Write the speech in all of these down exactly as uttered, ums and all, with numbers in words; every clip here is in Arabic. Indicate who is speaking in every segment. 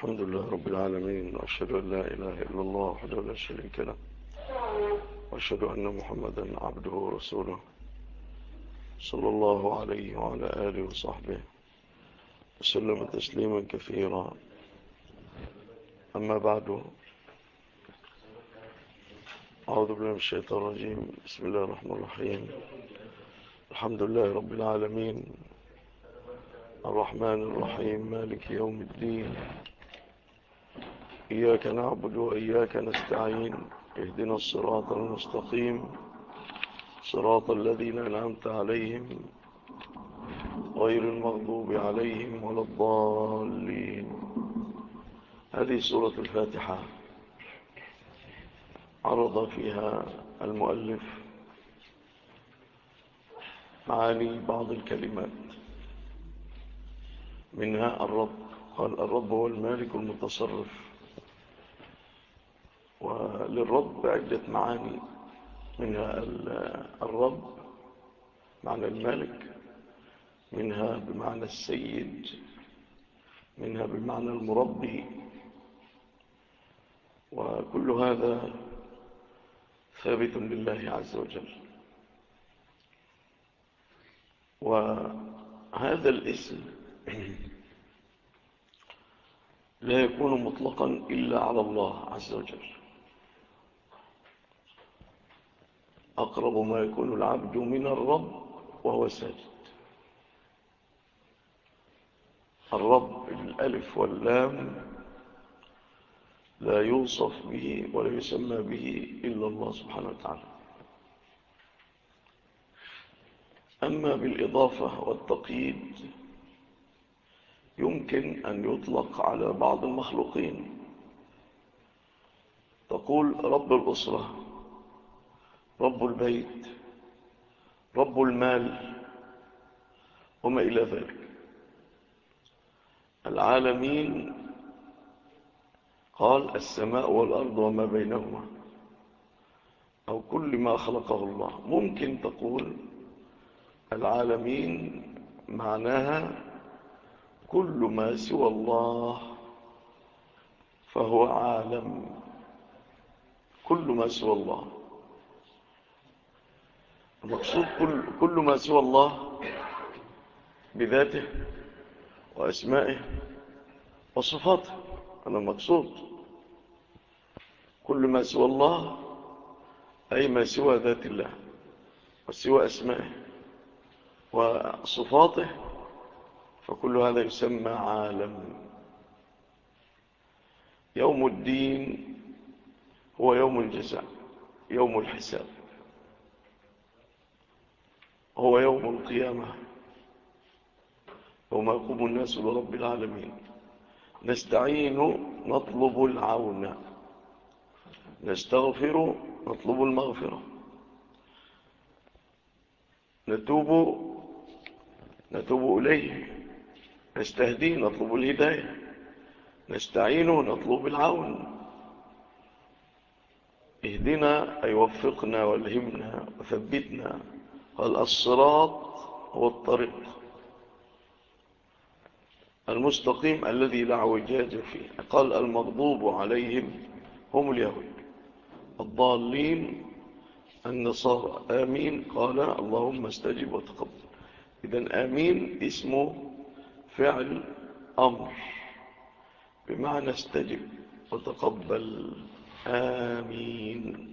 Speaker 1: الحمد لله رب العالمين، وأشهد أن لا إله إلا الله وحده لا شريك له، وأشهد أن محمدا عبده ورسوله صلى الله عليه وعلى آله وصحبه وسلم تسليما كثيرا. أما بعد، أعوذ بالله من الشيطان الرجيم. بسم الله الرحمن الرحيم. الحمد لله رب العالمين، الرحمن الرحيم، مالك يوم الدين، إياك نعبد وإياك نستعين، اهدنا الصراط المستقيم، صراط الذين أنعمت عليهم غير المغضوب عليهم ولا الضالين. هذه سورة الفاتحة عرض فيها المؤلف معاني بعض الكلمات، منها الرب. قال الرب هو المالك المتصرف، وللرب عدة معاني، منها الرب معنى المالك، منها بمعنى السيد، منها بمعنى المربي، وكل هذا ثابت لله عز وجل. وهذا الاسم لا يكون مطلقا إلا على الله عز وجل. أقرب ما يكون العبد من الرب وهو ساجد. الرب الألف واللام لا يوصف به ولا يسمى به إلا الله سبحانه وتعالى. أما بالإضافة والتقييد يمكن أن يطلق على بعض المخلوقين. تقول رب الأسرة، رب البيت، رب المال، وما إلى ذلك. العالمين قال السماء والأرض وما بينهما، أو كل ما خلقه الله. ممكن تقول العالمين معناها كل ما سوى الله فهو عالم، كل ما سوى الله. المقصود كل, كل ما سوى الله بذاته وأسمائه وصفاته. أنا المقصود كل ما سوى الله أي ما سوى ذات الله وسوى أسمائه وصفاته، فكل هذا يسمى عالم. يوم الدين هو يوم الجزاء، يوم الحساب، هو يوم القيامة، يوم يقوم الناس لرب العالمين. نستعين نطلب العون، نستغفر نطلب المغفرة، نتوب نتوب إليه، نستهدي نطلب الهداية، نستعين نطلب العون. اهدنا أي وفقنا والهمنا وثبتنا. قال الصراط هو الطريق المستقيم الذي لا اعوجاج فيه. قال المغضوب عليهم هم اليهود، الضالين النصارى. آمين قال اللهم استجب وتقبل. إذن آمين اسمه فعل أمر بمعنى استجب وتقبل. آمين.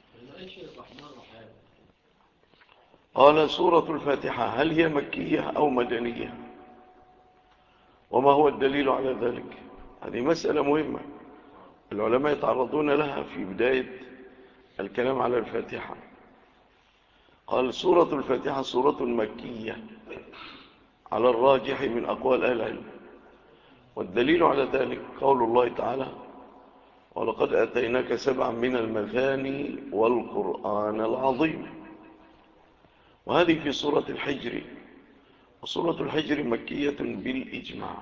Speaker 1: قال سورة الفاتحة هل هي مكية أو مدنية؟ وما هو الدليل على ذلك؟ هذه مسألة مهمة العلماء يتعرضون لها في بداية الكلام على الفاتحة. قال سورة الفاتحة سورة مكية على الراجح من أقوال أهل العلم، والدليل على ذلك قول الله تعالى ولقد أتيناك سبعا من المثاني والقرآن العظيم. وهذه في سورة الحجر، وسورة الحجر مكية بالإجماع.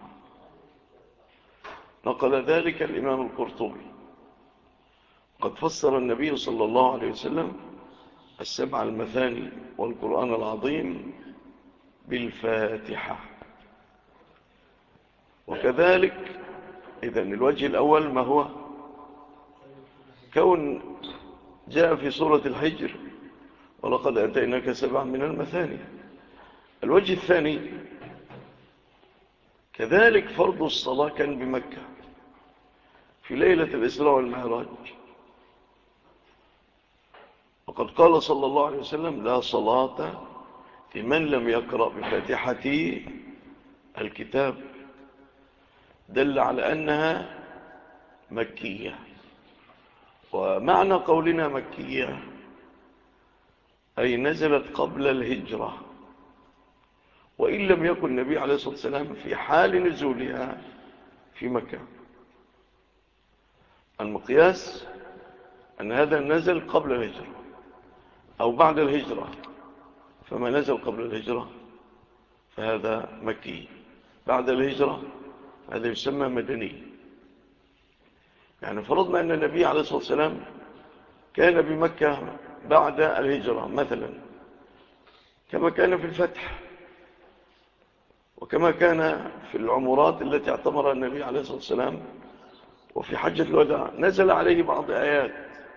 Speaker 1: نقل ذلك الإمام القرطبي. قد فسر النبي صلى الله عليه وسلم السبع المثاني والقرآن العظيم بالفاتحة. وكذلك إذن الوجه الأول ما هو؟ كون جاء في سورة الحجر ولقد أتيناك سبعا من المثاني. الوجه الثاني كذلك فرض الصلاة كان بمكة في ليلة الإسراء والمعراج، وقد قال صلى الله عليه وسلم لا صلاة لمن لم يقرأ بفاتحة الكتاب، دل على أنها مكية. ومعنى قولنا مكية أي نزلت قبل الهجرة، وإن لم يكن النبي عليه الصلاة والسلام في حال نزولها في مكة. المقياس أن هذا نزل قبل الهجرة أو بعد الهجرة، فما نزل قبل الهجرة فهذا مكي، بعد الهجرة هذا يسمى مدني. يعني فرضنا أن النبي عليه الصلاة والسلام كان بمكة بعد الهجرة مثلا، كما كان في الفتح وكما كان في العمرات التي اعتمرها النبي عليه الصلاة والسلام وفي حجة الوداع، نزل عليه بعض آيات،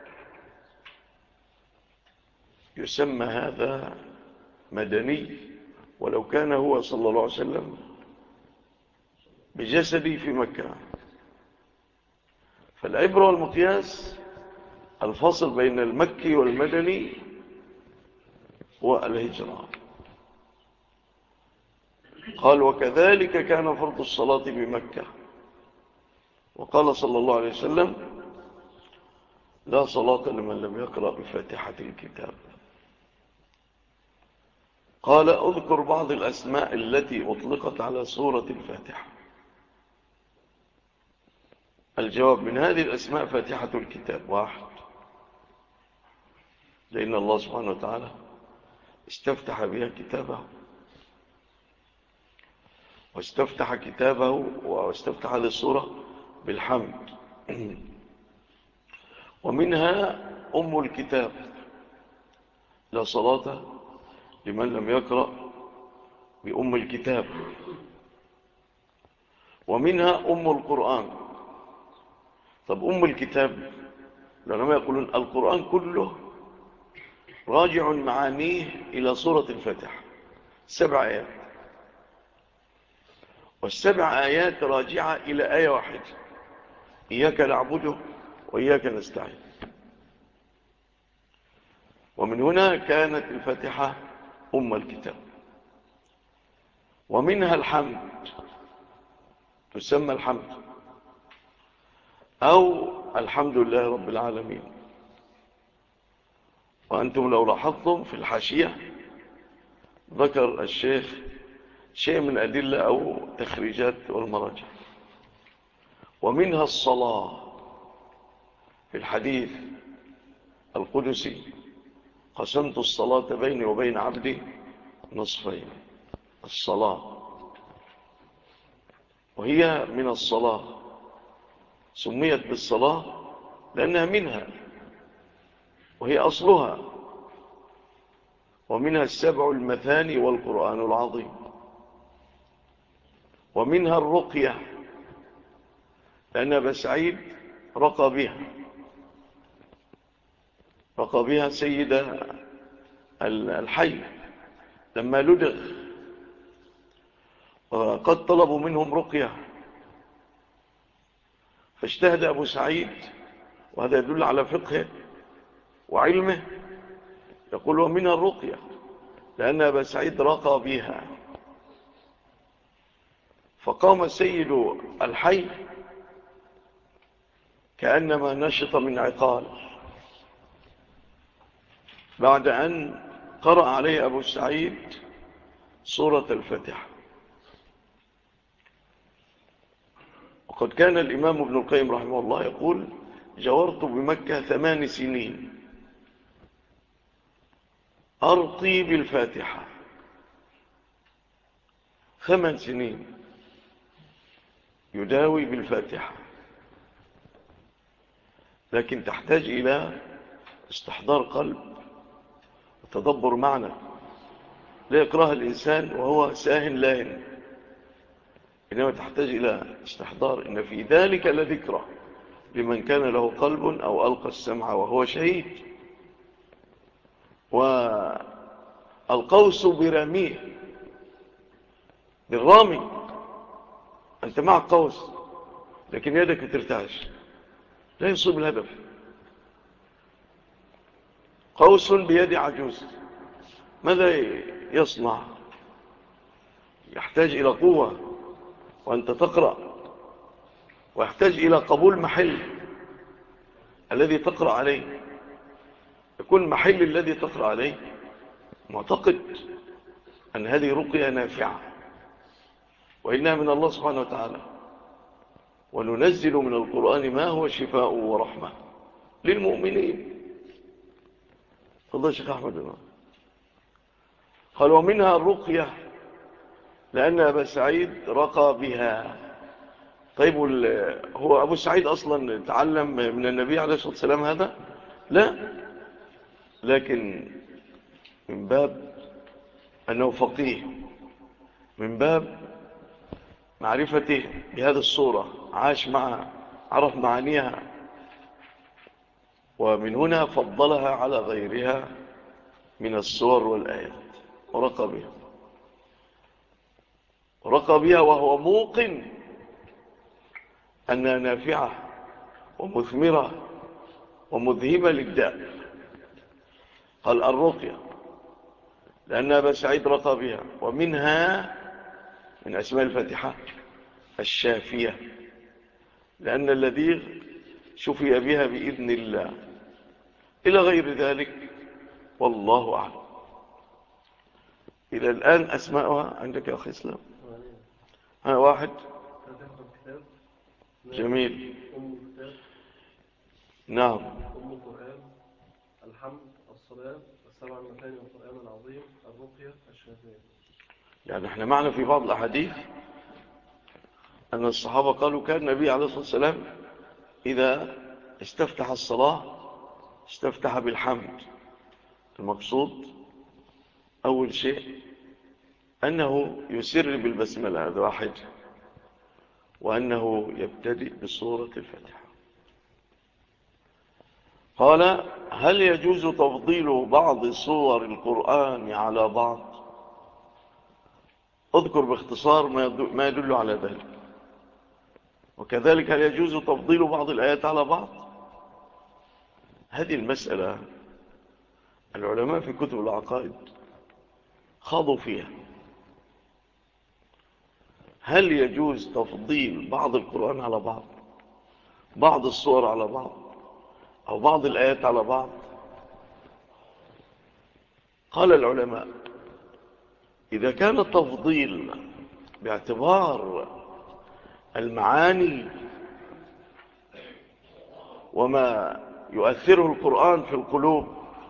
Speaker 1: يسمى هذا مدني ولو كان هو صلى الله عليه وسلم بجسدي في مكة. فالعبرة والمقياس الفصل بين المكي والمدني والهجرة. قال وكذلك كان فرض الصلاة بمكة، وقال صلى الله عليه وسلم لا صلاة لمن لم يقرأ بفاتحة الكتاب. قال اذكر بعض الأسماء التي أطلقت على سورة الفاتحة. الجواب من هذه الأسماء فاتحة الكتاب واحد، لأن الله سبحانه وتعالى استفتح بها كتابه، واستفتح كتابه واستفتح هذه السورة بالحمد. ومنها أم الكتاب لا صلاة لمن لم يقرأ بأم الكتاب. ومنها أم القرآن. طب أم الكتاب لأنهم يقولون القرآن كله راجع معانيه إلى سورة الفتح، سبع آيات، والسبع آيات راجعة إلى آية واحدة إياك نعبده وإياك نستعين. ومن هنا كانت الفاتحة أم الكتاب. ومنها الحمد، تسمى الحمد أو الحمد لله رب العالمين. وأنتم لو لاحظتم في الحاشية ذكر الشيخ شيء من أدلة أو تخريجات والمراجع. ومنها الصلاة في الحديث القدسي قسمت الصلاة بيني وبين عبدي نصفين، الصلاة، وهي من الصلاة، سميت بالصلاة لأنها منها وهي أصلها. ومنها السبع المثاني والقرآن العظيم. ومنها الرقية لأن أبا سعيد رقى بها، رقى بها سيد الحي لما لدغ، وقد طلبوا منهم رقية، فاجتهد أبو سعيد، وهذا يدل على فقهه وعلمه، يقول ومنها الرقية لأن أبا سعيد رقى بها. فقام سيد الحي كأنما نشط من عقال بعد أن قرأ عليه أبو سعيد سورة الفاتحة. وقد كان الإمام ابن القيم رحمه الله يقول جورت بمكة ثمان سنين أرقي بالفاتحة، ثمان سنين يداوي بالفاتحة، لكن تحتاج إلى استحضار قلب وتدبر معنى، لا يقرأها الإنسان وهو ساهن لاهن. إنما تحتاج إلى استحضار إن في ذلك لذكرى لمن كان له قلب أو ألقى السمع وهو شهيد. والقوس برميه، بالرامي، أنت مع قوس لكن يدك بترتعش لا يصيب الهدف. قوس بيد عجوز ماذا يصنع؟ يحتاج إلى قوة وأنت تقرأ، ويحتاج إلى قبول محل الذي تقرأ عليه، يكون محل الذي تقرأ عليه معتقد أن هذه رقية نافعة وإنها من الله سبحانه وتعالى. وننزل من القرآن ما هو شفاء ورحمة للمؤمنين. فضل الشيخ أحمد بن قال ومنها الرقية لأن أبا سعيد رقى بها. طيب هو أبو سعيد أصلا تعلم من النبي عليه الصلاة والسلام هذا؟ لا، لكن من باب أنه فقيه، من باب معرفته بهذه الصورة، عاش معها، عرف معانيها، ومن هنا فضلها على غيرها من السور والآيات ورقى بها، ورقى بها وهو موقن أنها نافعة ومثمرة ومذهبة للداء. قال الرقية لأن أبا سعيد رقى بها. ومنها من أسماء الفاتحة الشافية لأن الذي شفي بها بإذن الله إلى غير ذلك والله أعلم. إلى الآن أسماءها عندك يا أخي إسلام؟ ها واحد جميل. نعم.
Speaker 2: أم القرآن، الحمد، الصلاة، السبع المثاني والقرآن العظيم، الرقية، الشافية.
Speaker 1: يعني احنا معنا في بعض الأحاديث أن الصحابة قالوا كان النبي عليه الصلاة والسلام إذا استفتح الصلاة استفتح بالحمد. المقصود أول شيء أنه يسر بالبسملة، هذا واحد، وأنه يبتدئ بسورة الفاتحة. قال هل يجوز تفضيل بعض سور القرآن على بعض؟ اذكر باختصار ما يدل على ذلك. وكذلك هل يجوز تفضيل بعض الآيات على بعض؟ هذه المسألة العلماء في كتب العقائد خاضوا فيها. هل يجوز تفضيل بعض القرآن على بعض، بعض السور على بعض، أو بعض الآيات على بعض؟ قال العلماء إذا كان التفضيل باعتبار المعاني وما يؤثره القرآن في القلوب،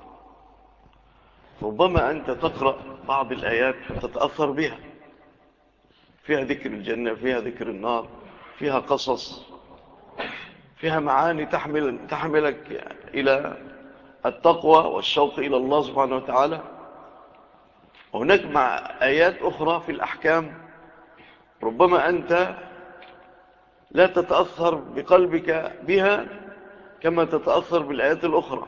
Speaker 1: ربما أنت تقرأ بعض الآيات فتتأثر بها، فيها ذكر الجنة، فيها ذكر النار، فيها قصص، فيها معاني تحمل تحملك إلى التقوى والشوق إلى الله سبحانه وتعالى. وهناك مع آيات أخرى في الأحكام ربما أنت لا تتأثر بقلبك بها كما تتأثر بالآيات الأخرى.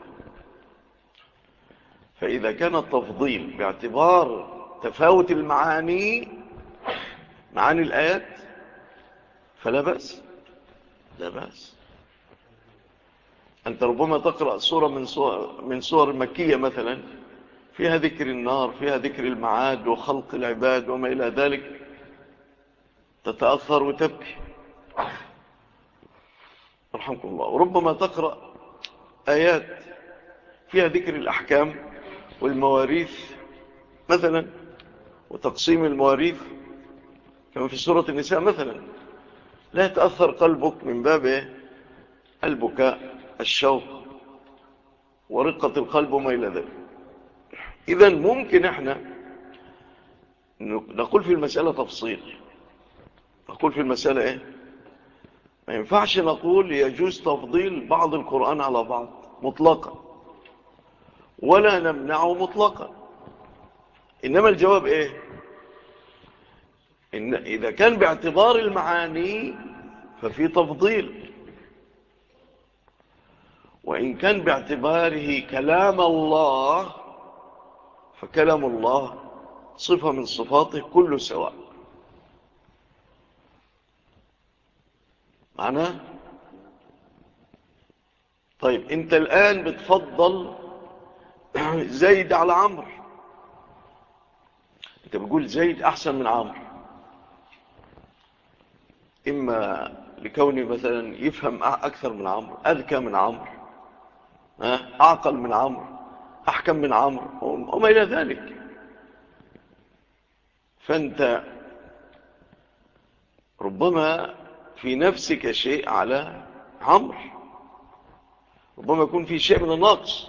Speaker 1: فإذا كان التفضيل باعتبار تفاوت المعاني، معاني الآيات، فلا بأس، لا بأس. أنت ربما تقرأ سورة من سور, من سور مكية مثلا فيها ذكر النار، فيها ذكر المعاد وخلق العباد وما إلى ذلك، تتأثر وتبكي رحمكم الله. وربما تقرأ آيات فيها ذكر الأحكام والمواريث مثلا وتقسيم المواريث كما في سورة النساء مثلا، لا يتأثر قلبك من باب البكاء، الشوق، ورقة القلب وما إلى ذلك. إذن ممكن احنا نقول في المسألة تفصيل، نقول في المسألة ايه، ما ينفعش نقول يجوز تفضيل بعض القرآن على بعض مطلقا ولا نمنعه مطلقا. إنما الجواب ايه، إن إذا كان باعتبار المعاني ففي تفضيل، وإن كان باعتباره كلام الله فكلام الله صفة من صفاته كله سواء. معناه طيب انت الآن بتفضل زيد على عمرو، انت بتقول زيد احسن من عمرو، اما لكونه مثلا يفهم اكثر من عمرو، اذكى من عمرو، اعقل من عمرو، احكم من عمرو وما الى ذلك. فانت ربما في نفسك شيء على عمرو، ربما يكون في شيء من النقص.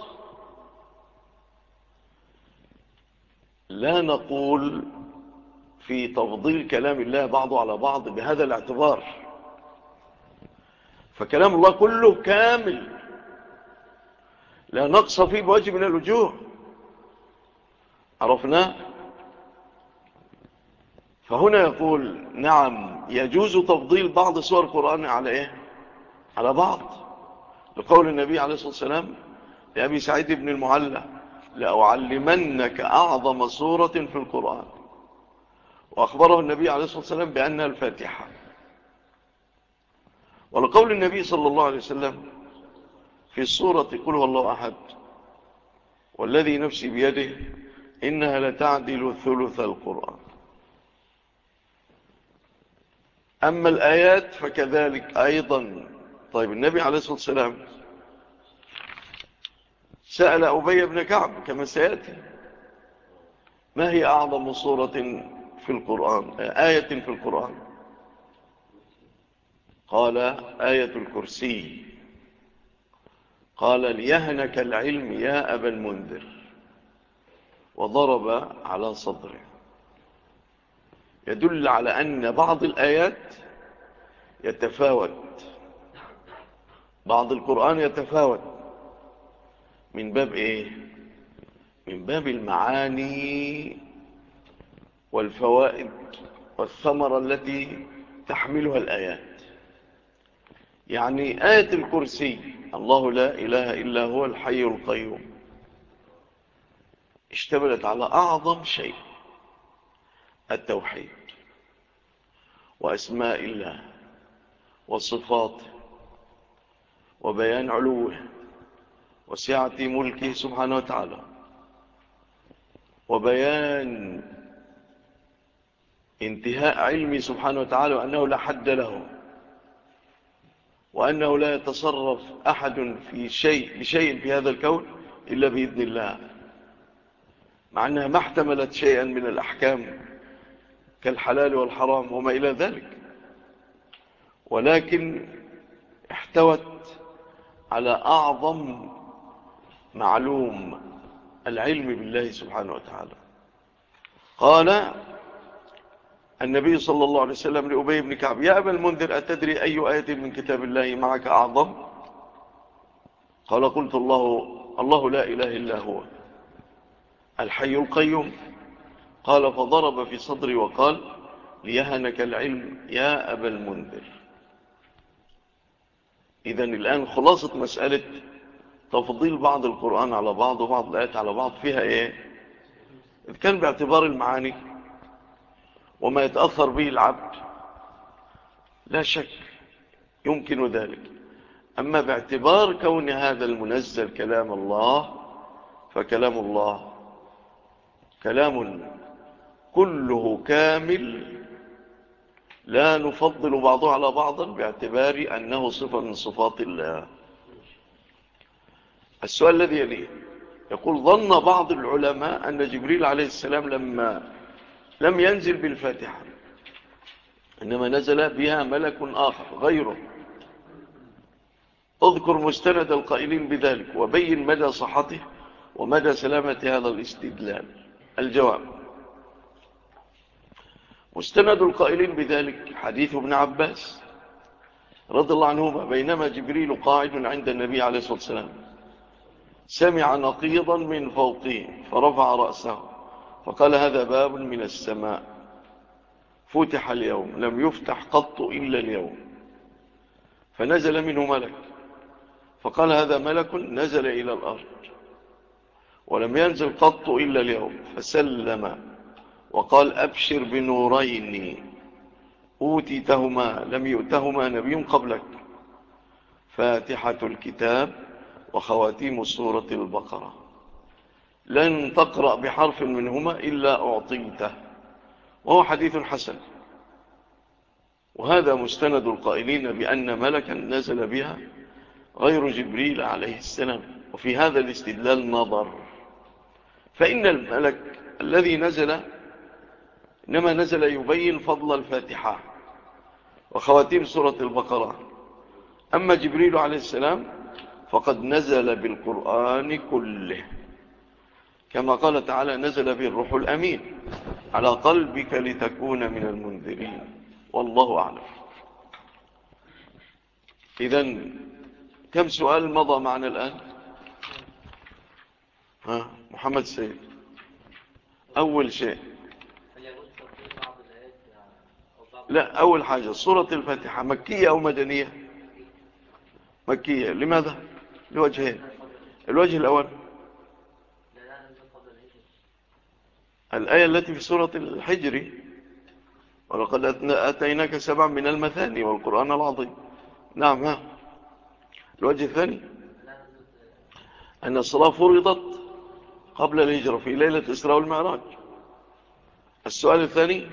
Speaker 1: لا نقول في تفضيل كلام الله بعضه على بعض بهذا الاعتبار، فكلام الله كله كامل لا نقص فيه بوجه من الوجوه، عرفنا. فهنا يقول نعم يجوز تفضيل بعض سور القرآن على ايه، على بعض، لقول النبي عليه الصلاة والسلام لأبي سعيد بن المعلى لأعلمنك أعظم سورة في القرآن، وأخبره النبي عليه الصلاة والسلام بأنها الفاتحة. ولقول النبي صلى الله عليه وسلم في السورة قل هو الله أحد والذي نفسي بيده إنها لتعدل ثلث القرآن. أما الآيات فكذلك أيضا. طيب النبي عليه الصلاة والسلام سأل أبي بن كعب كما سيأتي ما هي أعظم سورة في القرآن، آية في القرآن؟ قال آية الكرسي. قال ليهنك العلم يا أبا المنذر، وضرب على صدره، يدل على أن بعض الآيات يتفاوت، بعض القرآن يتفاوت من باب إيه؟ من باب المعاني والفوائد والثمرة التي تحملها الآيات. يعني آية الكرسي الله لا إله إلا هو الحي القيوم اشتملت على أعظم شيء، التوحيد وأسماء الله وصفاته وبيان علوه وسعة ملكه سبحانه وتعالى، وبيان انتهاء علمه سبحانه وتعالى وأنه لا حد له، وأنه لا يتصرف أحد في شيء بشيء في هذا الكون إلا بإذن الله، مع أنها ما احتملت شيئا من الأحكام كالحلال والحرام وما إلى ذلك، ولكن احتوت على أعظم معلوم، العلم بالله سبحانه وتعالى. قال النبي صلى الله عليه وسلم لأبي بن كعب يا أبا المنذر أتدري أي آية من كتاب الله معك أعظم؟ قال قلت الله الله لا إله إلا هو الحي القيوم. قال فضرب في صدري وقال ليهنك العلم يا أبا المنذر. إذن الآن خلاصة مسألة تفضيل بعض القرآن على بعض وبعض الآيات على بعض فيها إيه؟ إذ كان باعتبار المعاني وما يتأثر به العبد لا شك يمكن ذلك، أما باعتبار كون هذا المنزل كلام الله فكلام الله كلام كله كامل لا نفضل بعضه على بعض باعتبار أنه صفة من صفات الله. السؤال الذي يليه يقول ظن بعض العلماء أن جبريل عليه السلام لما لم ينزل بالفاتحة إنما نزل بها ملك آخر غيره. اذكر مستند القائلين بذلك وبين مدى صحته ومدى سلامة هذا الاستدلال. الجواب مستند القائلين بذلك حديث ابن عباس رضي الله عنهما بينما جبريل قاعد عند النبي عليه الصلاة والسلام سمع نقيضا من فوقه فرفع رأسه فقال هذا باب من السماء فتح اليوم، لم يفتح قط إلا اليوم. فنزل منه ملك فقال هذا ملك نزل إلى الأرض ولم ينزل قط إلا اليوم، فسلم وقال أبشر بنورين أوتيتهما لم يؤتهما نبي قبلك، فاتحة الكتاب وخواتيم سورة البقرة، لن تقرأ بحرف منهما إلا أعطيته. وهو حديث حسن، وهذا مستند القائلين بأن ملكا نزل بها غير جبريل عليه السلام. وفي هذا الاستدلال نظر، فإن الملك الذي نزل إنما نزل يبين فضل الفاتحة وخواتيم سورة البقرة. أما جبريل عليه السلام فقد نزل بالقرآن كله، كما قال تعالى نزل به الروح الأمين على قلبك لتكون من المنذرين. والله أعلم. إذن كم سؤال مضى معنا الآن؟ ها محمد السيد. أول شيء، لا أول حاجة سورة الفاتحة مكية أو مدنية؟ مكية. لماذا؟ لوجهين. الوجه الأول الآية التي في سورة الحجر ولقد أتيناك سبع من المثاني والقرآن العظيم. نعم. ها الوجه الثاني أن الصلاة فرضت قبل الهجرة في ليلة الإسراء والمعراج. السؤال الثاني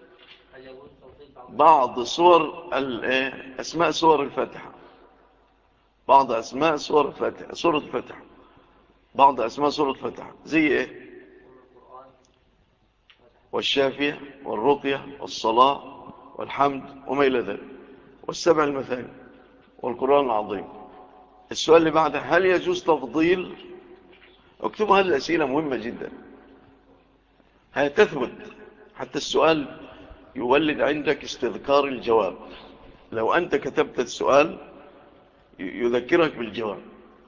Speaker 1: بعض صور أسماء سور الفاتحة، بعض أسماء سور الفاتحة، سورة الفاتحة، بعض أسماء سورة الفاتحة زي إيه؟ والشافية والرقية والصلاة والحمد وما إلى ذلك، والسبع المثاني والقرآن العظيم. السؤال اللي بعده هل يجوز تفضيل؟ اكتبوا هذه الأسئلة مهمة جدا، هتثبت حتى السؤال يولد عندك استذكار الجواب. لو أنت كتبت السؤال يذكرك بالجواب.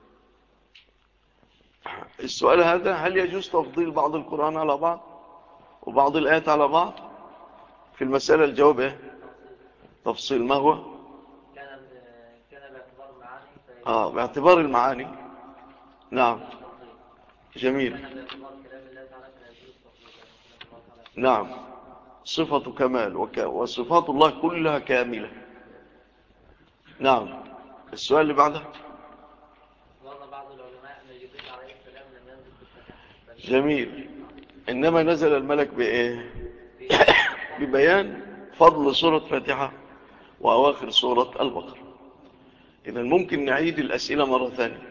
Speaker 1: السؤال هذا هل يجوز تفضيل بعض القرآن على بعض وبعض الآيات على بعض؟ في المسألة الجواب ايه؟ تفصيل. ما هو؟
Speaker 3: كان كان باعتبار المعاني.
Speaker 1: اه باعتبار المعاني. نعم جميل.
Speaker 3: كان باعتبار كلام الله تعالى فلا يجوز تفضيل.
Speaker 1: نعم صفة كمال وك... وصفات الله كلها كاملة. نعم. السؤال اللي بعده
Speaker 3: ظن بعض العلماء أن جبريل عليه السلام لم ينزل بالفتح.
Speaker 1: جميل. إنما نزل الملك بإيه؟ ببيان فضل سورة فاتحة وأواخر سورة البقرة. إذن ممكن نعيد الأسئلة مرة ثانية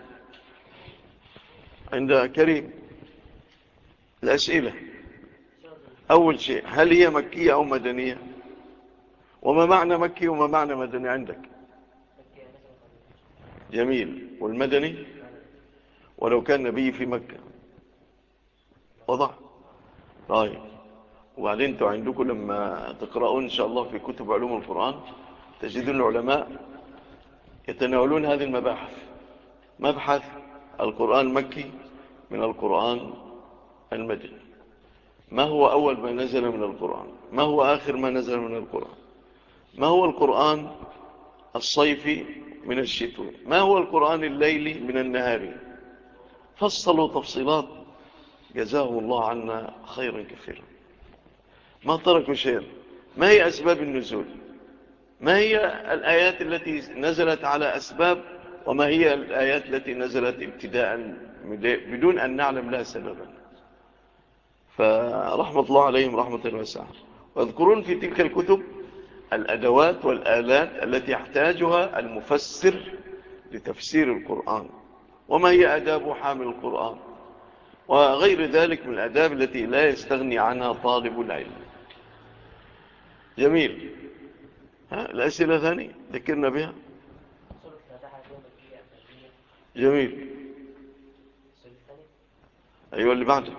Speaker 1: عند كريم. الأسئلة أول شيء هل هي مكية أو مدنية؟ وما معنى مكي وما معنى مدني عندك؟ جميل. والمدني ولو كان نبي في مكة. وضع. طيب وبعدين انتوا عندكم لما تقرؤون إن شاء الله في كتب علوم القرآن تجدون العلماء يتناولون هذه المباحث. مبحث القرآن المكي من القرآن المدني، ما هو أول ما نزل من القرآن، ما هو آخر ما نزل من القرآن، ما هو القرآن الصيفي من الشتوي، ما هو القرآن الليلي من النهاري. فصلوا تفصيلات جزاهم الله عنا خيرا كثيرا، ما تركوا شيئا. ما هي أسباب النزول، ما هي الآيات التي نزلت على أسباب، وما هي الآيات التي نزلت ابتداء بدون أن نعلم لها سببا. فرحمة الله عليهم رحمة واسعة. واذكرون في تلك الكتب الأدوات والآلات التي يحتاجها المفسر لتفسير القرآن، وما هي آداب حامل القرآن، وغير ذلك من الآداب التي لا يستغني عنها طالب العلم. جميل. ها الأسئلة ثانية ذكرنا بها. جميل. أيوة اللي بعده.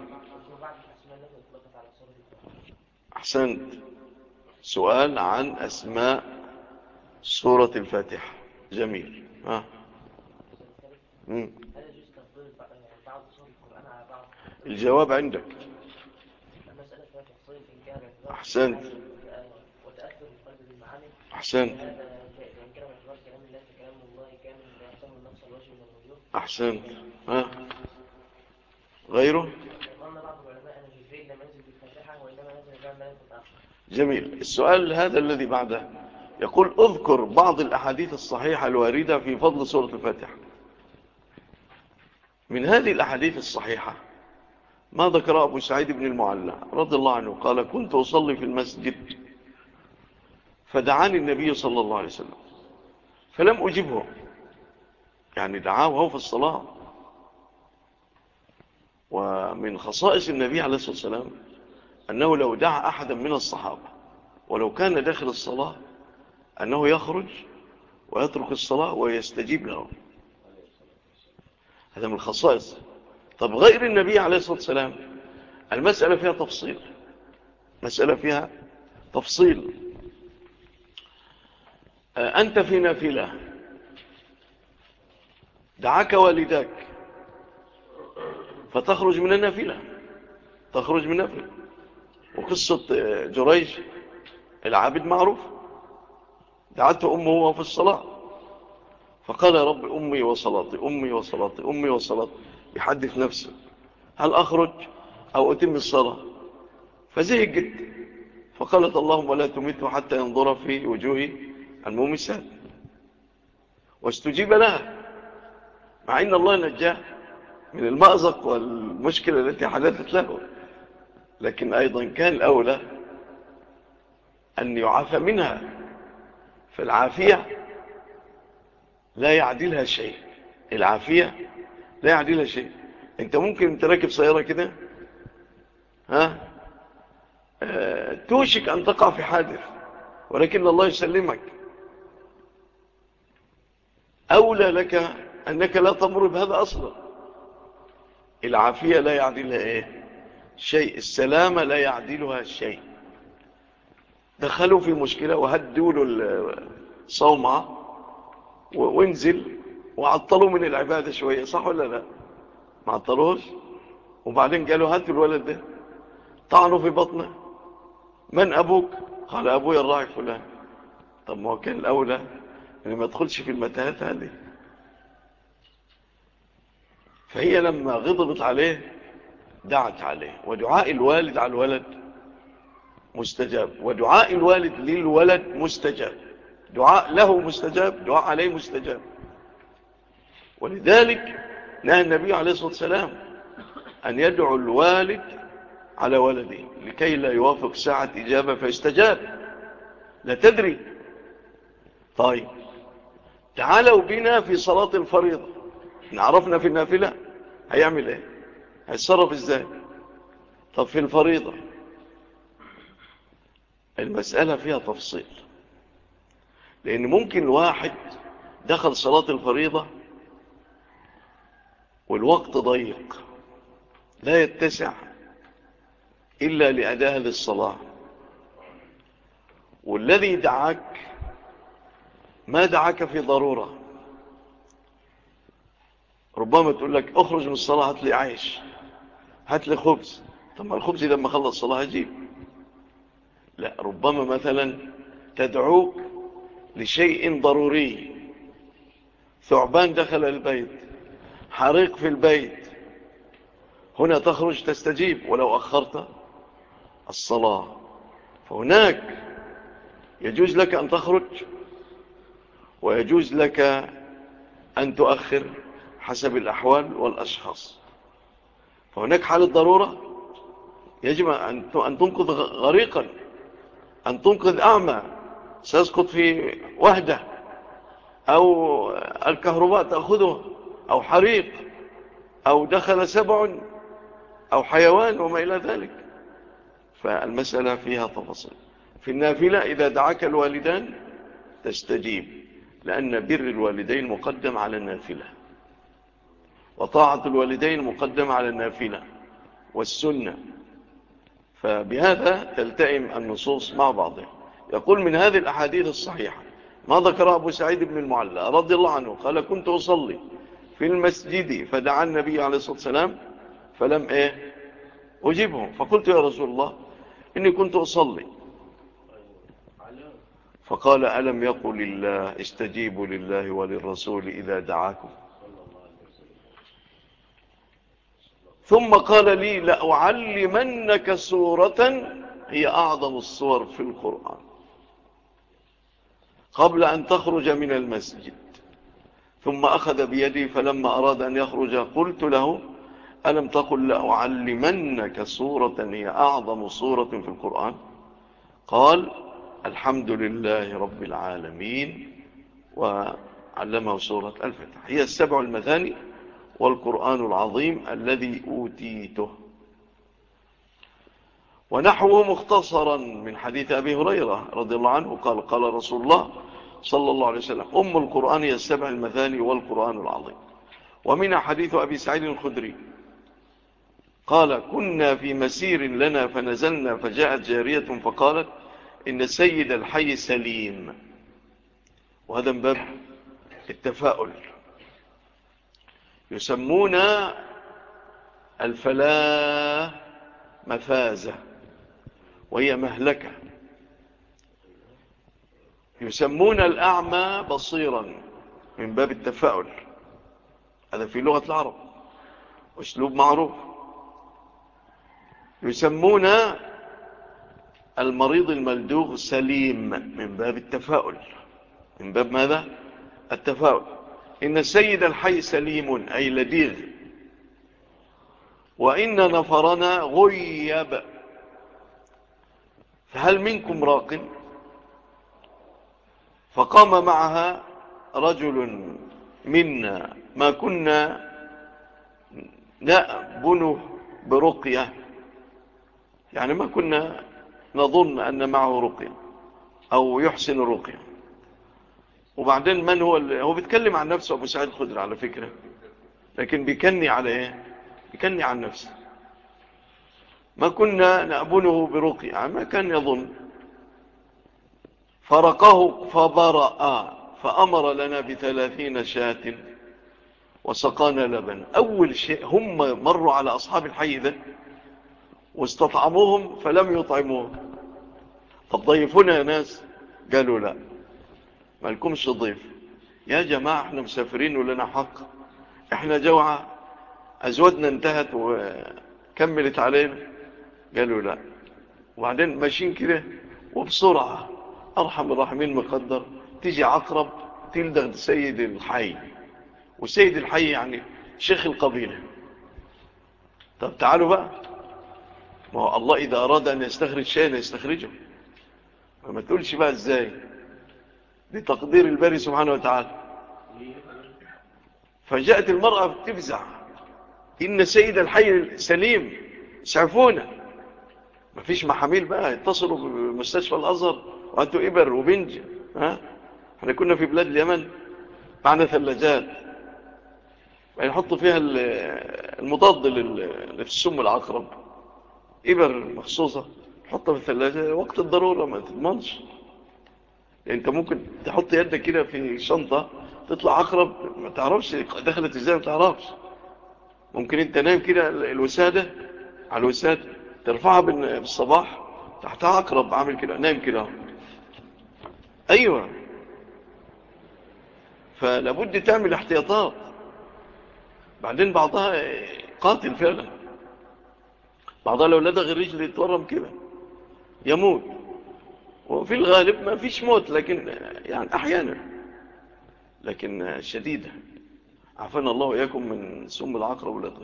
Speaker 1: أحسنت. سؤال عن أسماء سورة الفاتحة. جميل. ها مم. الجواب عندك. أحسنت. أحسنت
Speaker 3: هذا إن كان باعتبار كلام الله كلام الله كامل لا يحتمل نقص الوجه من الوجوه.
Speaker 1: أحسنت. ها غيره.
Speaker 3: ظن بعض العلماء أن جبريل لم ينزل بالفاتحة وإنما نزل بها ملك آخر.
Speaker 1: جميل. السؤال هذا الذي بعده يقول اذكر بعض الأحاديث الصحيحة الواردة في فضل سورة الفاتحة. من هذه الأحاديث الصحيحة ما ذكر أبو سعيد بن المعلى رضي الله عنه قال كنت أصلي في المسجد فدعاني النبي صلى الله عليه وسلم فلم أجبه، يعني دعاه وهو في الصلاة. ومن خصائص النبي عليه الصلاة والسلام أنه لو دعا أحدا من الصحابة ولو كان داخل الصلاة أنه يخرج ويترك الصلاة ويستجيب له. هذا من الخصائص. طب غير النبي عليه الصلاة والسلام المسألة فيها تفصيل، مسألة فيها تفصيل. أنت في نافلة دعاك والداك فتخرج من النافلة، تخرج من النافلة. وقصة جريج العابد معروف، دعته أمه وهو في الصلاة فقال يا رب أمي وصلاتي أمي وصلاتي أمي وصلاتي، يحدث نفسه هل أخرج أو أتم الصلاة؟ فزهقت فقالت اللهم لا تمته حتى ينظر في وجوه المومسات، واستجيب لها مع أن الله نجاه من المأزق والمشكلة التي حدثت له، لكن أيضا كان الأولى أن يعافى منها، فالعافية لا يعدلها شيء. العافية لا يعدلها شيء. انت ممكن تركب سيارة كده ها اه توشك أن تقع في حادث ولكن الله يسلمك، أولى لك أنك لا تمر بهذا أصلا. العافية لا يعدلها إيه شيء، السلامة لا يعدلها شيء. دخلوا في مشكلة وهدوا له الصومعة وانزل وعطلوا من العبادة شوية، صح ولا لا؟ ما عطلوش. وبعدين قالوا هاتوا الولد ده، طعنوا في بطنه، من أبوك؟ قال أبويا الراعي فلان. طب ما هو كان الأولى أنه ما يدخلش في المتاهات هذه. فهي لما غضبت عليه دعت عليه، ودعاء الوالد على الولد مستجاب، ودعاء الوالد للولد مستجاب. دعاء له مستجاب، دعاء عليه مستجاب. ولذلك نهى النبي عليه الصلاة والسلام أن يدعو الوالد على ولده لكي لا يوافق ساعة إجابة فيستجاب، لا تدري. طيب تعالوا بنا في صلاة الفريضة، نعرفنا في النافلة هيعمل ايه، هيتصرف ازاي. طب في الفريضة المسألة فيها تفصيل، لأن ممكن واحد دخل صلاة الفريضة والوقت ضيق لا يتسع إلا لأداء هذه الصلاة، والذي دعاك ما دعاك في ضرورة. ربما تقول لك اخرج من الصلاة هات لي عيش، هات لي خبز. طب ما الخبز لما خلص الصلاة هجيب. لا، ربما مثلا تدعوك لشيء ضروري، ثعبان دخل البيت، حريق في البيت، هنا تخرج تستجيب. ولو أخرت الصلاة فهناك يجوز لك أن تخرج ويجوز لك أن تؤخر حسب الأحوال والأشخاص. فهناك حالة ضرورة يجب أن تنقذ غريقا، أن تنقذ أعمى سيسقط في وهدة، أو الكهرباء تأخذه، أو حريق، أو دخل سبع أو حيوان وما إلى ذلك. فالمسألة فيها تفاصيل. في النافلة إذا دعاك الوالدان تستجيب، لأن بر الوالدين مقدم على النافلة، وطاعة الوالدين مقدم على النافلة والسنة. فبهذا تلتئم النصوص مع بعضها. يقول من هذه الأحاديث الصحيحة ما ذكر أبو سعيد بن المعلى رضي الله عنه قال كنت أصلي في المسجد فدعا النبي عليه الصلاة والسلام فلم إيه أجيبه، فقلت يا رسول الله إني كنت أصلي، فقال ألم يقل الله استجيبوا لله وللرسول إذا دعاكم. ثم قال لي لأعلمنك سورة هي أعظم الصور في القرآن قبل أن تخرج من المسجد. ثم أخذ بيدي فلما أراد أن يخرج قلت له ألم تقل لأعلمنك سورة هي أعظم سورة في القرآن؟ قال الحمد لله رب العالمين، وعلمه سورة الفتح. هي السبع المثاني والقرآن العظيم الذي أوتيته. ونحوه مختصرا من حديث أبي هريرة رضي الله عنه قال قال رسول الله صلى الله عليه وسلم أم القرآن هي السبع المثاني والقرآن العظيم. ومن حديث أبي سعيد الخدري قال كنا في مسير لنا فنزلنا فجاءت جارية فقالت إن سيد الحي سليم. وهذا من باب التفاؤل. يسمون الفلاة مفازة وهي مهلكة. يسمون الأعمى بصيرا من باب التفاؤل. هذا في لغة العرب أسلوب معروف. يسمون المريض الملدوغ سليم من باب التفاؤل. من باب ماذا؟ التفاؤل. إن السيد الحي سليم أي لديغ. وإن نفرنا غيب فهل منكم راق؟ فقام معها رجل منا ما كنا نأبنه برقية، يعني ما كنا نظن أن معه رقية أو يحسن الرقية. وبعدين من هو اللي هو بيتكلم عن نفسه أبو سعيد الخدري على فكرة، لكن بيكني على إيه؟ بيكني عن نفسه. ما كنا نأبنه برقية، يعني ما كان يظن. فرقه فبرأ فأمر لنا بثلاثين شاة وسقانا لبن. أول شيء هم مروا على أصحاب الحي ده واستطعموهم فلم يطعموهم. طب ضيفونا يا ناس، قالوا لا ما لكمش ضيف يا جماعة، احنا مسافرين ولنا حق، احنا جوعة، أزودنا انتهت وكملت علينا. قالوا لا. وبعدين ماشيين كده وبسرعة أرحم الراحمين مقدر تيجي عقرب تلدغ سيد الحي، وسيد الحي يعني شيخ القبيلة. طب تعالوا بقى، ما هو الله إذا أراد أن يستخرج شيئا يستخرجه، ما تقولش بقى إزاي، دي تقدير الباري سبحانه وتعالى. فجاءت المرأة تفزع إن سيد الحي سليم سعفونا. ما فيش محاميل بقى يتصلوا بمستشفى الأزهر وأنتوا إبر وبنج. ها احنا كنا في بلاد اليمن معنا ثلاجات يحطوا فيها المضاد للسم العقرب، إبر مخصوصة حطها في الثلاجة وقت الضرورة ما تضمنش. يعني انت ممكن تحط يدك كده في شنطة تطلع عقرب ما تعرفش دخلت ازاي، ما تعرفش. ممكن انت نايم كده الوسادة على الوسادة ترفعها بالصباح تحتها عقرب عامل كده نايم كده. ايوه، فلابد تعمل احتياطات. بعدين بعضها قاتل فعلا، بعضها لو لدغ الرجل يتورم كده يموت. وفي الغالب ما فيش موت، لكن يعني احيانا لكن شديدة. عافانا الله وإياكم من سم العقرب واللدغ.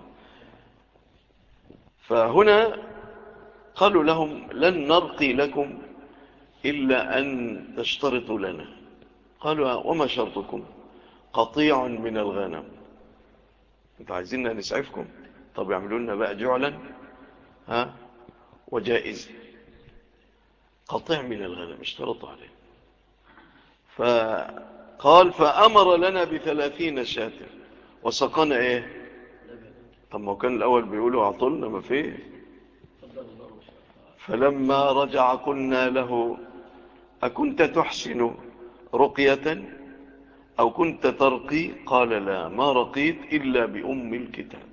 Speaker 1: فهنا قالوا لهم لن نرقي لكم إلا أن تشترطوا لنا. قالوا وما شرطكم؟ قطيع من الغنم. انتوا عايزيننا نسعفكم؟ طب يعملوا لنا بقى جعلا ها وجائز. قطيع من الغنم اشترطوا عليه. فقال فأمر لنا بثلاثين شاة وسقنا ايه. طب ما كان الأول بيقولوا اعطلنا ما فيه. فلما رجع قلنا له أكنت تحسن رقية أو كنت ترقي؟ قال لا ما رقيت إلا بأم الكتاب.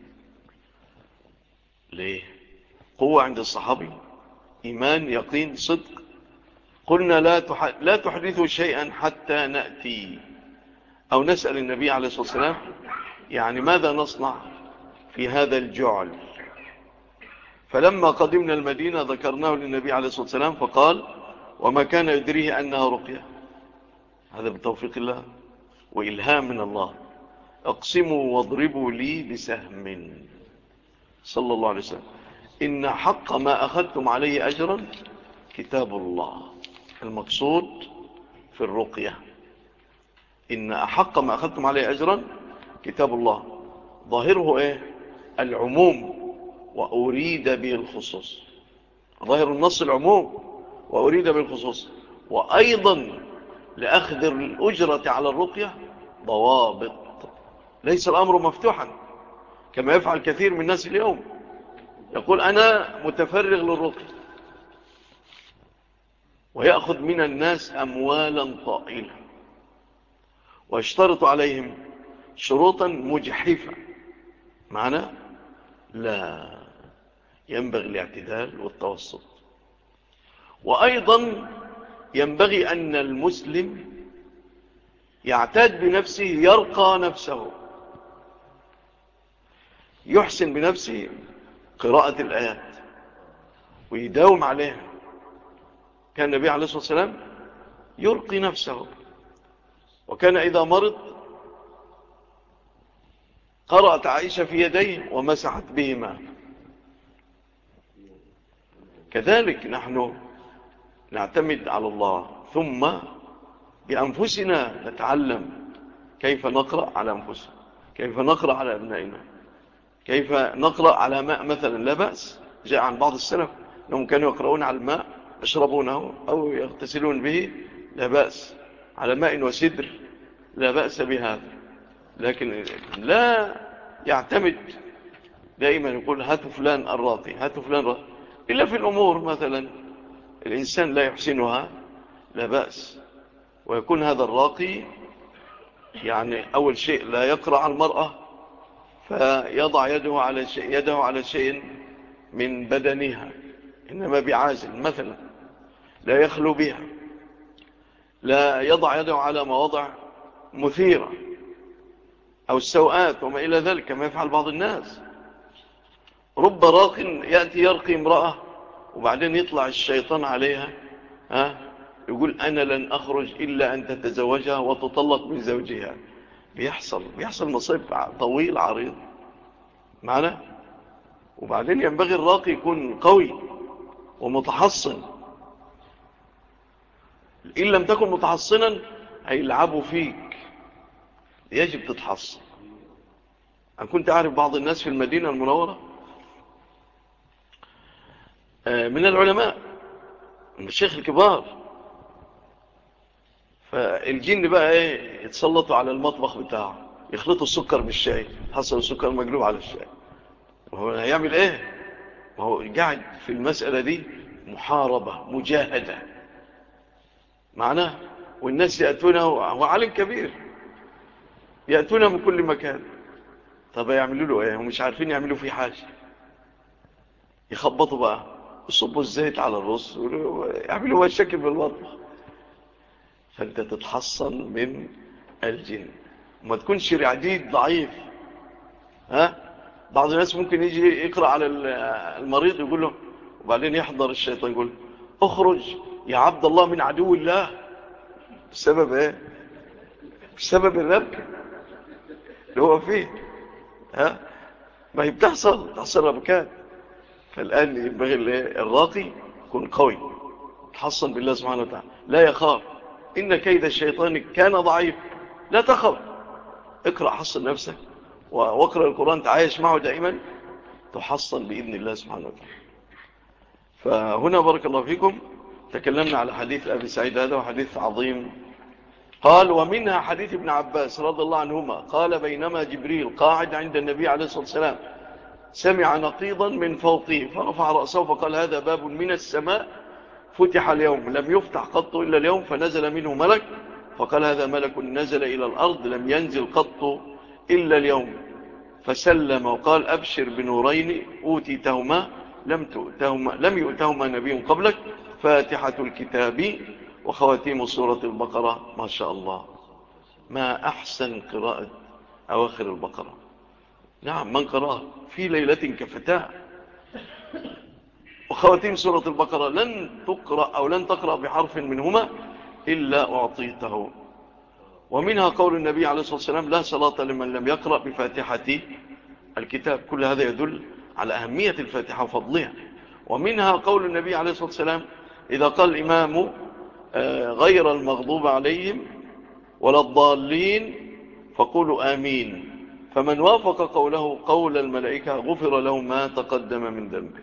Speaker 1: ليه؟ قوة عند الصحابي، إيمان، يقين، صدق. قلنا لا تح... لا تحدثوا شيئا حتى نأتي أو نسأل النبي عليه الصلاة والسلام يعني ماذا نصنع في هذا الجعل. فلما قدمنا المدينة ذكرناه للنبي عليه الصلاة والسلام فقال وما كان يدريه أنها رقية. هذا بتوفيق الله وإلهام من الله. اقسموا واضربوا لي بسهم صلى الله عليه وسلم إن حق ما أخذتم عليه أجرا كتاب الله. المقصود في الرقية إن أحق ما أخذتم عليه أجرا كتاب الله. ظاهره إيه؟ العموم وأريد به الخصوص. ظاهر النص العموم وأريد به الخصوص. وأيضا لأخذ الأجرة على الرقية ضوابط. ليس الأمر مفتوحا كما يفعل كثير من الناس اليوم. يقول أنا متفرغ للرقية ويأخذ من الناس أموالا طائلة ويشترط عليهم شروطا مجحفة. معنى لا، ينبغي الاعتدال والتوسط. وأيضا ينبغي أن المسلم يعتاد بنفسه يرقى نفسه يحسن بنفسه قراءة الآيات ويداوم عليها. كان النبي عليه الصلاة والسلام يرقي نفسه وكان إذا مرض قرأت عائشة في يديه ومسحت بهما. كذلك نحن نعتمد على الله ثم بأنفسنا نتعلم كيف نقرأ على أنفسنا، كيف نقرأ على أبنائنا، كيف نقرأ على ماء مثلا. لا بأس، جاء عن بعض السلف أنهم كانوا يقرؤون على الماء يشربونه أو يغتسلون به، لا بأس، على ماء وسدر لا بأس بهذا. لكن لا يعتمد دائما يقول هاتوا فلان الراقي هاتوا فلان الراقي، إلا في الأمور مثلا الإنسان لا يحسنها لا بأس. ويكون هذا الراقي يعني أول شيء لا يقرأ على المرأة فيضع يده على شيء, يده على شيء من بدنها، إنما بعازل مثلا لا يخلو بها، لا يضع يده على مواضع مثيرة أو السوءات وما إلى ذلك كما يفعل بعض الناس. رب راق يأتي يرقي امرأة وبعدين يطلع الشيطان عليها ها يقول أنا لن أخرج إلا أن تتزوجها وتطلق من زوجها. بيحصل بيحصل مصيب طويل عريض معنا. وبعدين ينبغي الراقي يكون قوي ومتحصن. إن لم تكن متحصنا هيلعبوا فيك، يجب تتحصن. أنا كنت أعرف بعض الناس في المدينة المنورة من العلماء من الشيخ الكبار، فالجن بقى ايه يتسلطوا على المطبخ بتاعه يخلطوا السكر بالشاي، حصل السكر مقلوب على الشاي. وهو هيعمل ايه؟ وهو قاعد في المسألة دي محاربة مجاهدة معناه. والناس يأتونه، هو عالم كبير، يأتونه من كل مكان. طب يعملوا له ايه؟ هم مش عارفين يعملوا فيه حاجة. يخبطوا بقى يصبوا الزيت على الرز يعملوا مشاكل بالمطبخ. فانت تتحصن من الجن وما تكونش رعديد ضعيف. ها بعض الناس ممكن يجي يقرأ على المريض يقول له، وبعدين يحضر الشيطان يقول اخرج يا عبد الله من عدو الله. بسبب ايه؟ بسبب الربك اللي هو فيه. ها ما هي بتحصل بتحصل ربكات. فالآن ينبغي الراقي يكون قوي تحصن بالله سبحانه وتعالى، لا يخاف. إن كيد الشيطان كان ضعيف، لا تخف. اقرأ حصن نفسك واقرأ القرآن تعايش معه دائما تحصن بإذن الله سبحانه وتعالى. فهنا بارك الله فيكم تكلمنا على حديث أبي سعيد هذا وحديث عظيم. قال ومنها حديث ابن عباس رضي الله عنهما قال بينما جبريل قاعد عند النبي عليه الصلاة والسلام سمع نقيضا من فوقه فرفع رأسه فقال هذا باب من السماء فتح اليوم لم يفتح قط إلا اليوم، فنزل منه ملك فقال هذا ملك نزل إلى الأرض لم ينزل قط إلا اليوم، فسلم وقال أبشر بنورين أوتيتهما لم تؤتهما لم يؤتهما نبي قبلك، فاتحة الكتاب وخواتيم سورة البقرة. ما شاء الله، ما أحسن قراءة أواخر البقرة. نعم، من قرأ في ليلة كفتاه. وخواتيم سورة البقرة لن تقرأ أو لن تقرأ بحرف منهما إلا أعطيته. ومنها قول النبي عليه الصلاة والسلام: لا صلاة لمن لم يقرأ بفاتحة الكتاب. كل هذا يدل على أهمية الفاتحة وفضلها. ومنها قول النبي عليه الصلاة والسلام: إذا قال الإمام غير المغضوب عليهم ولا الضالين فقولوا آمين، فمن وافق قوله قول الملائكة غفر له ما تقدم من ذنبه.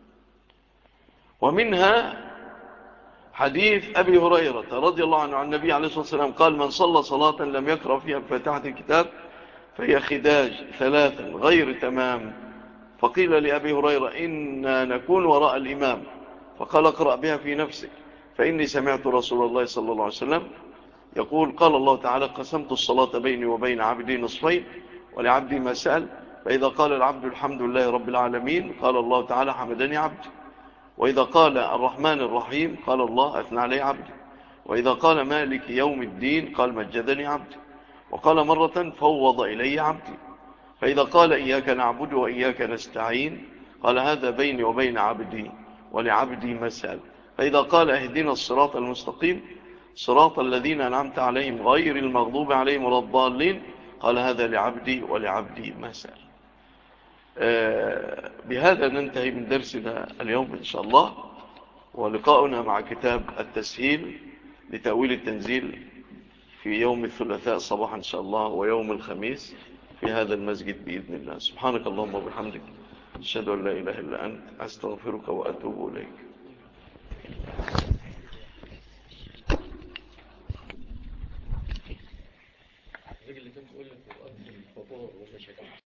Speaker 1: ومنها حديث أبي هريرة رضي الله عنه عن النبي عليه الصلاة والسلام قال: من صلى صلاة لم يقرأ فيها بفاتحة الكتاب فهي خداج ثلاثا غير تمام. فقيل لأبي هريرة: إنا نكون وراء الإمام، فقال: اقرأ بها في نفسك، فإني سمعت رسول الله صلى الله عليه وسلم يقول: قال الله تعالى: قسمت الصلاة بيني وبين عبدي نصفين ولعبدي ما سأل، فإذا قال العبد الحمد لله رب العالمين قال الله تعالى: حمدني عبدي. وإذا قال الرحمن الرحيم قال الله: أثنى علي عبدي. وإذا قال مالك يوم الدين قال: مجدني عبدي. وقال مرة: فوض إلي عبدي. فإذا قال إياك نعبد وإياك نستعين قال: هذا بيني وبين عبدي ولعبدي ما سأل. فإذا قال: اهدنا الصراط المستقيم صراط الذين أنعمت عليهم غير المغضوب عليهم ولا الضالين قال: هذا لعبدي ولعبدي ما سأل. آه بهذا ننتهي من درسنا اليوم إن شاء الله، ولقاؤنا مع كتاب التسهيل لتأويل التنزيل في يوم الثلاثاء صباحا إن شاء الله ويوم الخميس في هذا المسجد بإذن الله. سبحانك اللهم وبحمدك، أشهد أن لا إله إلا أنت، أستغفرك وأتوب إليك.
Speaker 4: اللي كنت تقول لك الفطور ولا شيء